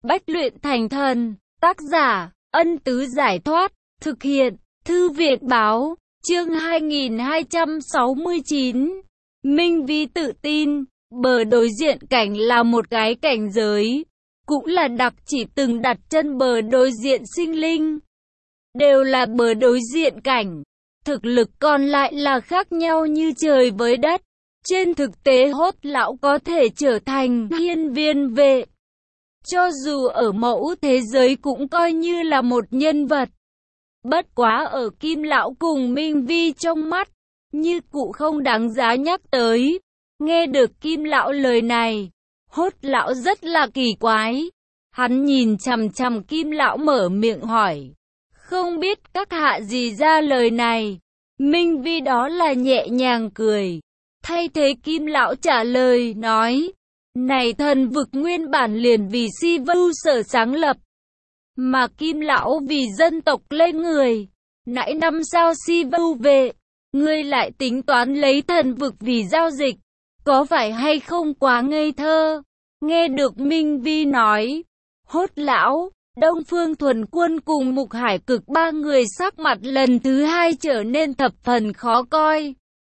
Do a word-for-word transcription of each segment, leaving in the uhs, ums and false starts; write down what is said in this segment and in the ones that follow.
Bách luyện thành thần. Tác giả, Ân Tứ Giải Thoát. Thực hiện, Thư Viện Báo. Chương hai nghìn hai trăm sáu mươi chín. Minh Vi tự tin. Bờ đối diện cảnh là một cái cảnh giới. Cũng là đặc chỉ từng đặt chân bờ đối diện sinh linh. Đều là bờ đối diện cảnh. Thực lực còn lại là khác nhau như trời với đất. Trên thực tế Hốt lão có thể trở thành hiên viên vệ. Cho dù ở mẫu thế giới cũng coi như là một nhân vật. Bất quá ở Kim lão cùng Minh Vi trong mắt, như cụ không đáng giá nhắc tới. Nghe được Kim lão lời này, Hốt lão rất là kỳ quái. Hắn nhìn chằm chằm Kim lão mở miệng hỏi. Không biết các hạ gì ra lời này. Minh Vi đó là nhẹ nhàng cười. Thay thế Kim lão trả lời, nói. Này thần vực nguyên bản liền vì Si Vu sở sáng lập. Mà Kim lão vì dân tộc lên người. Nãy năm sao Si Vu về. Ngươi lại tính toán lấy thần vực vì giao dịch. Có phải hay không quá ngây thơ? Nghe được Minh Vi nói. Hốt lão, Đông Phương Thuần Quân cùng Mục Hải Cực ba người sắc mặt lần thứ hai trở nên thập phần khó coi.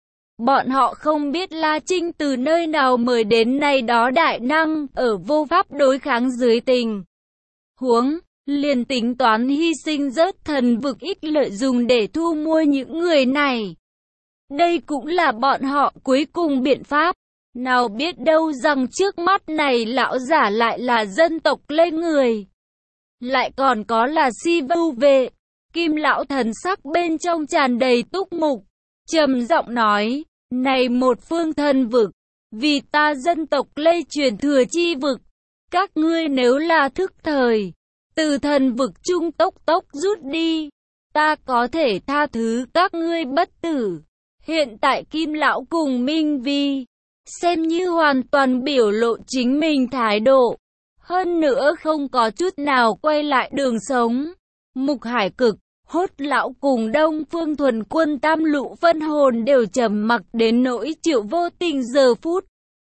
Bọn họ không biết La Trinh từ nơi nào mời đến này đó đại năng, ở vô pháp đối kháng dưới tình huống, liền tính toán hy sinh rớt thần vực ích lợi dùng để thu mua những người này. Đây cũng là bọn họ cuối cùng biện pháp. Nào biết đâu rằng trước mắt này lão giả lại là dân tộc lên người. Lại còn có là Si Vu vệ. Kim lão thần sắc bên trong tràn đầy túc mục. Trầm giọng nói, này một phương thần vực, vì ta dân tộc lê truyền thừa chi vực. Các ngươi nếu là thức thời, từ thần vực trung tốc tốc rút đi. Ta có thể tha thứ các ngươi bất tử. Hiện tại Kim lão cùng Minh Vi xem như hoàn toàn biểu lộ chính mình thái độ. Hơn nữa không có chút nào quay lại đường sống. Mục Hải Cực, Hốt lão cùng Đông Phương Thuần Quân tam lũ phân hồn đều trầm mặc đến nỗi Triệu Vô Tình giờ phút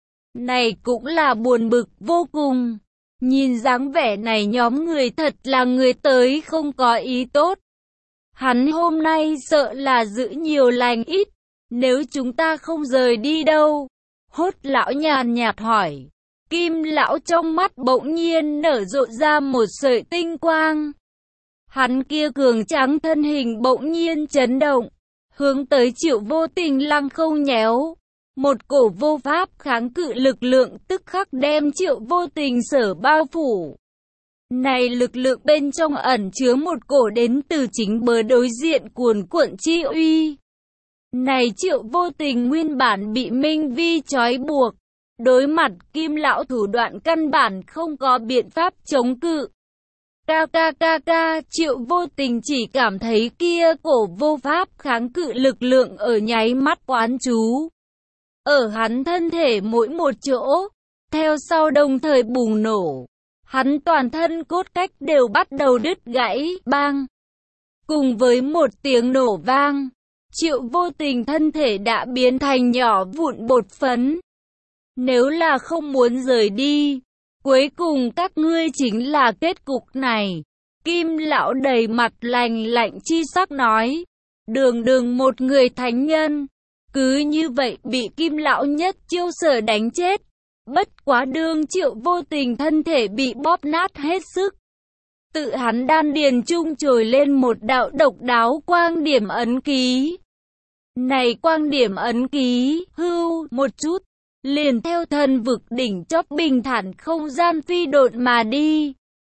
này cũng là buồn bực vô cùng. Nhìn dáng vẻ này nhóm người thật là người tới không có ý tốt. Hắn hôm nay sợ là giữ nhiều lành ít. Nếu chúng ta không rời đi đâu? Hốt lão nhàn nhạt hỏi. Kim lão trong mắt bỗng nhiên nở rộ ra một sợi tinh quang. Hắn kia cường tráng thân hình bỗng nhiên chấn động, hướng tới Triệu Vô Tình lăng không nhéo. Một cổ vô pháp kháng cự lực lượng tức khắc đem Triệu Vô Tình sở bao phủ. Này lực lượng bên trong ẩn chứa một cổ đến từ chính bờ đối diện cuồn cuộn chi uy. Này Triệu Vô Tình nguyên bản bị Minh Vi trói buộc. Đối mặt Kim lão thủ đoạn căn bản không có biện pháp chống cự. Ca ca ca ca, Triệu Vô Tình chỉ cảm thấy kia cổ vô pháp kháng cự lực lượng ở nháy mắt quán chú. Ở hắn thân thể mỗi một chỗ, theo sau đồng thời bùng nổ. Hắn toàn thân cốt cách đều bắt đầu đứt gãy, bang. Cùng với một tiếng nổ vang, Triệu Vô Tình thân thể đã biến thành nhỏ vụn bột phấn. Nếu là không muốn rời đi, cuối cùng các ngươi chính là kết cục này. Kim lão đầy mặt lành lạnh chi sắc nói. Đường đường một người thánh nhân, cứ như vậy bị Kim lão nhất chiêu sở đánh chết. Bất quá đương Triệu Vô Tình thân thể bị bóp nát hết sức. Tự hắn đan điền trung trồi lên một đạo độc đáo quang điểm ấn ký. Này quang điểm ấn ký, hưu một chút. Liền theo thần vực đỉnh chóp bình thản không gian phi độn mà đi.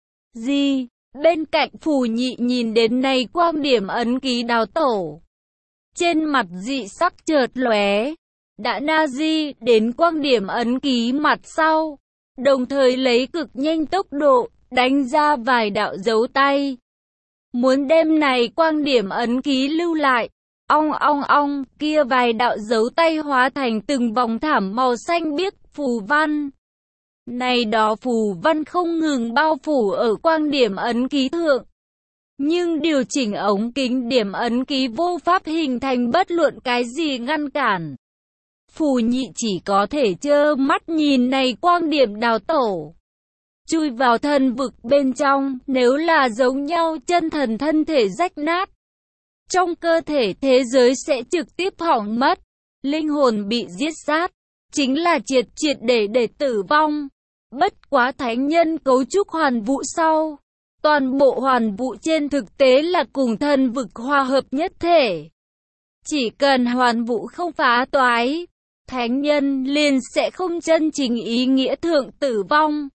Gì? Bên cạnh Phù Nhị nhìn đến này quang điểm ấn ký đào tổ. Trên mặt dị sắc chợt lóe. Đã na di đến quang điểm ấn ký mặt sau. Đồng thời lấy cực nhanh tốc độ, đánh ra vài đạo dấu tay. Muốn đem này quang điểm ấn ký lưu lại. Ong ong ong, kia vài đạo dấu tay hóa thành từng vòng thảm màu xanh biếc phù văn. Này đó phù văn không ngừng bao phủ ở quang điểm ấn ký thượng. Nhưng điều chỉnh ống kính điểm ấn ký vô pháp hình thành bất luận cái gì ngăn cản. Phù Nhị chỉ có thể trơ mắt nhìn này quang điểm đào tổ. chui vào thân vực bên trong, nếu là giống nhau chân thần thân thể rách nát. Trong cơ thể thế giới sẽ trực tiếp hỏng mất, linh hồn bị giết sát, chính là triệt triệt để để tử vong. Bất quá thánh nhân cấu trúc hoàn vũ sau, toàn bộ hoàn vũ trên thực tế là cùng thân vực hòa hợp nhất thể. Chỉ cần hoàn vũ không phá toái, thánh nhân liền sẽ không chân chính ý nghĩa thượng tử vong.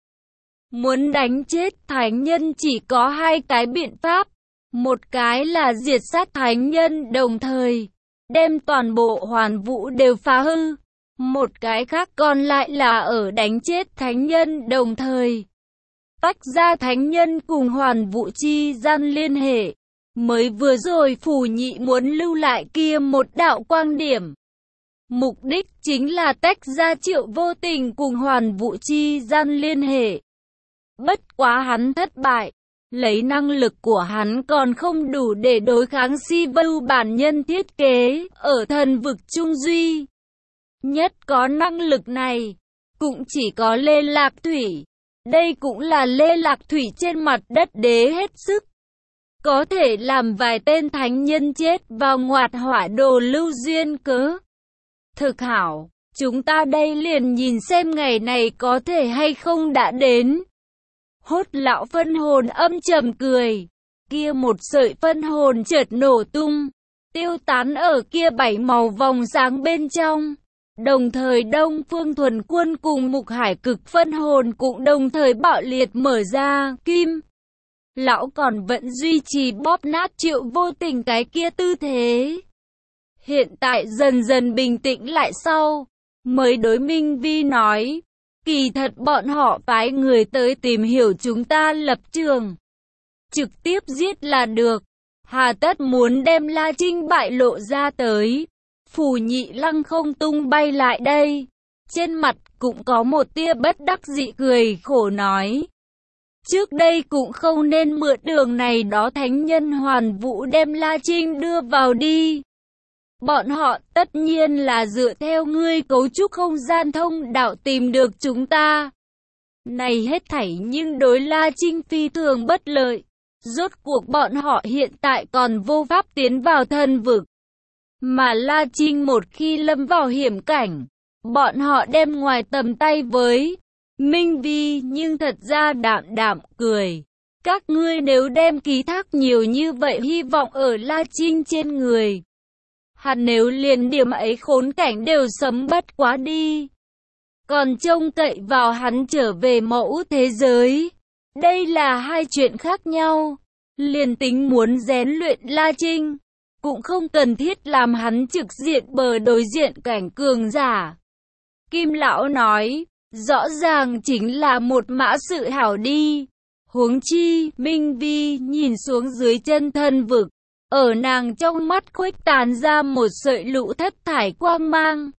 Muốn đánh chết thánh nhân chỉ có hai cái biện pháp. Một cái là diệt sát thánh nhân đồng thời, đem toàn bộ hoàn vũ đều phá hư. Một cái khác còn lại là ở đánh chết thánh nhân đồng thời. Tách ra thánh nhân cùng hoàn vũ chi gian liên hệ. Mới vừa rồi Phù Nhị muốn lưu lại kia một đạo quang điểm. Mục đích chính là tách ra Triệu Vô Tình cùng hoàn vũ chi gian liên hệ. Bất quá hắn thất bại. Lấy năng lực của hắn còn không đủ để đối kháng Si Vu bản nhân thiết kế ở thần vực Trung Duy. Nhất có năng lực này, cũng chỉ có Lê Lạc Thủy. Đây cũng là Lê Lạc Thủy trên mặt đất đế hết sức. Có thể làm vài tên thánh nhân chết vào ngoạt hỏa đồ lưu duyên cớ. Thực hảo, chúng ta đây liền nhìn xem ngày này có thể hay không đã đến. Hốt lão phân hồn âm trầm cười, kia một sợi phân hồn chợt nổ tung, tiêu tán ở kia bảy màu vòng sáng bên trong. Đồng thời Đông Phương Thuần Quân cùng Mục Hải Cực phân hồn cũng đồng thời bạo liệt mở ra, kim. Lão còn vẫn duy trì bóp nát Triệu Vô Tình cái kia tư thế. Hiện tại dần dần bình tĩnh lại sau, mới đối Minh Vi nói. Kỳ thật bọn họ phái người tới tìm hiểu chúng ta lập trường. Trực tiếp giết là được. Hà tất muốn đem La Trinh bại lộ ra tới. Phù Nhị lăng không tung bay lại đây. Trên mặt cũng có một tia bất đắc dĩ cười khổ nói. Trước đây cũng không nên mượn đường này đó thánh nhân hoàn vũ đem La Trinh đưa vào đi. Bọn họ tất nhiên là dựa theo ngươi cấu trúc không gian thông đạo tìm được chúng ta. Này hết thảy nhưng đối La Trinh phi thường bất lợi. Rốt cuộc bọn họ hiện tại còn vô pháp tiến vào thân vực. Mà La Trinh một khi lâm vào hiểm cảnh, bọn họ đem ngoài tầm tay với Minh Vi, nhưng thật ra đạm đạm cười. Các ngươi nếu đem ký thác nhiều như vậy hy vọng ở La Trinh trên người, hắn nếu liền điểm ấy khốn cảnh đều sấm bất quá đi. Còn trông cậy vào hắn trở về mẫu thế giới. Đây là hai chuyện khác nhau. Liền tính muốn rèn luyện La Trinh, cũng không cần thiết làm hắn trực diện bờ đối diện cảnh cường giả. Kim Lão nói, rõ ràng chính là một mã sự hảo đi. Huống chi, Minh Vi nhìn xuống dưới chân thân vực. Ở nàng trong mắt khuếch tán ra một sợi lũ thất thải quang mang.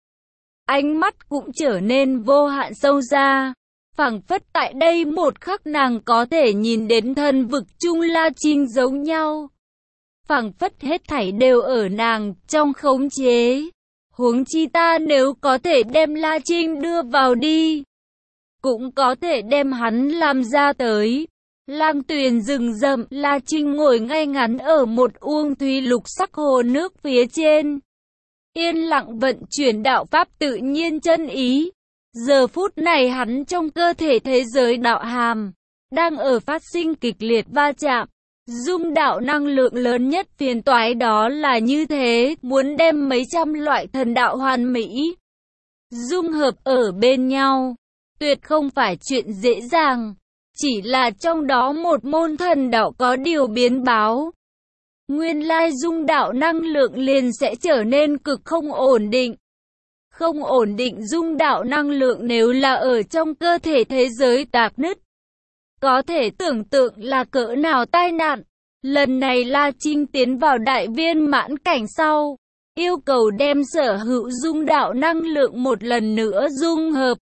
Ánh mắt cũng trở nên vô hạn sâu xa. Phảng phất tại đây một khắc nàng có thể nhìn đến thân vực chung La Trinh giống nhau. Phảng phất hết thảy đều ở nàng trong khống chế. Huống chi ta nếu có thể đem La Trinh đưa vào đi, cũng có thể đem hắn làm ra tới. Lang tuyền rừng rậm, La Trinh ngồi ngay ngắn ở một uông thủy lục sắc hồ nước phía trên. Yên lặng vận chuyển đạo pháp tự nhiên chân ý. Giờ phút này hắn trong cơ thể thế giới đạo hàm, đang ở phát sinh kịch liệt va chạm. Dung đạo năng lượng lớn nhất phiền toái đó là như thế, muốn đem mấy trăm loại thần đạo hoàn mỹ dung hợp ở bên nhau, tuyệt không phải chuyện dễ dàng. Chỉ là trong đó một môn thần đạo có điều biến báo, nguyên lai dung đạo năng lượng liền sẽ trở nên cực không ổn định. Không ổn định dung đạo năng lượng nếu là ở trong cơ thể thế giới tạc nứt, có thể tưởng tượng là cỡ nào tai nạn. Lần này La Trinh tiến vào đại viên mãn cảnh sau, yêu cầu đem sở hữu dung đạo năng lượng một lần nữa dung hợp.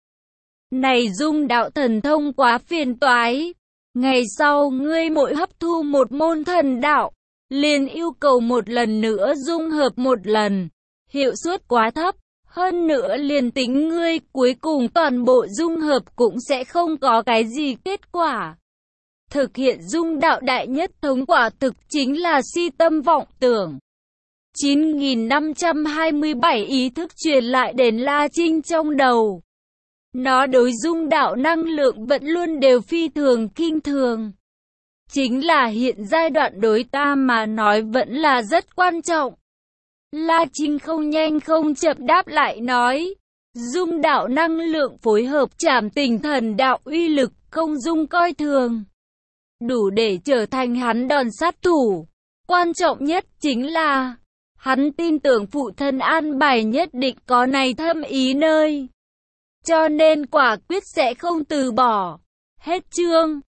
Này dung đạo thần thông quá phiền toái. Ngày sau ngươi mỗi hấp thu một môn thần đạo, liền yêu cầu một lần nữa dung hợp một lần. Hiệu suất quá thấp. Hơn nữa liền tính ngươi cuối cùng toàn bộ dung hợp cũng sẽ không có cái gì kết quả. Thực hiện dung đạo đại nhất thống quả thực chính là si tâm vọng tưởng. chín nghìn năm trăm hai mươi bảy ý thức truyền lại đến La Trinh trong đầu. Nó đối dung đạo năng lượng vẫn luôn đều phi thường kinh thường. Chính là hiện giai đoạn đối ta mà nói vẫn là rất quan trọng. La Trinh không nhanh không chậm đáp lại nói. Dung đạo năng lượng phối hợp trảm tinh thần đạo uy lực không dung coi thường. Đủ để trở thành hắn đòn sát thủ. Quan trọng nhất chính là hắn tin tưởng phụ thân an bài nhất định có này thâm ý nơi. Cho nên quả quyết sẽ không từ bỏ. Hết chương.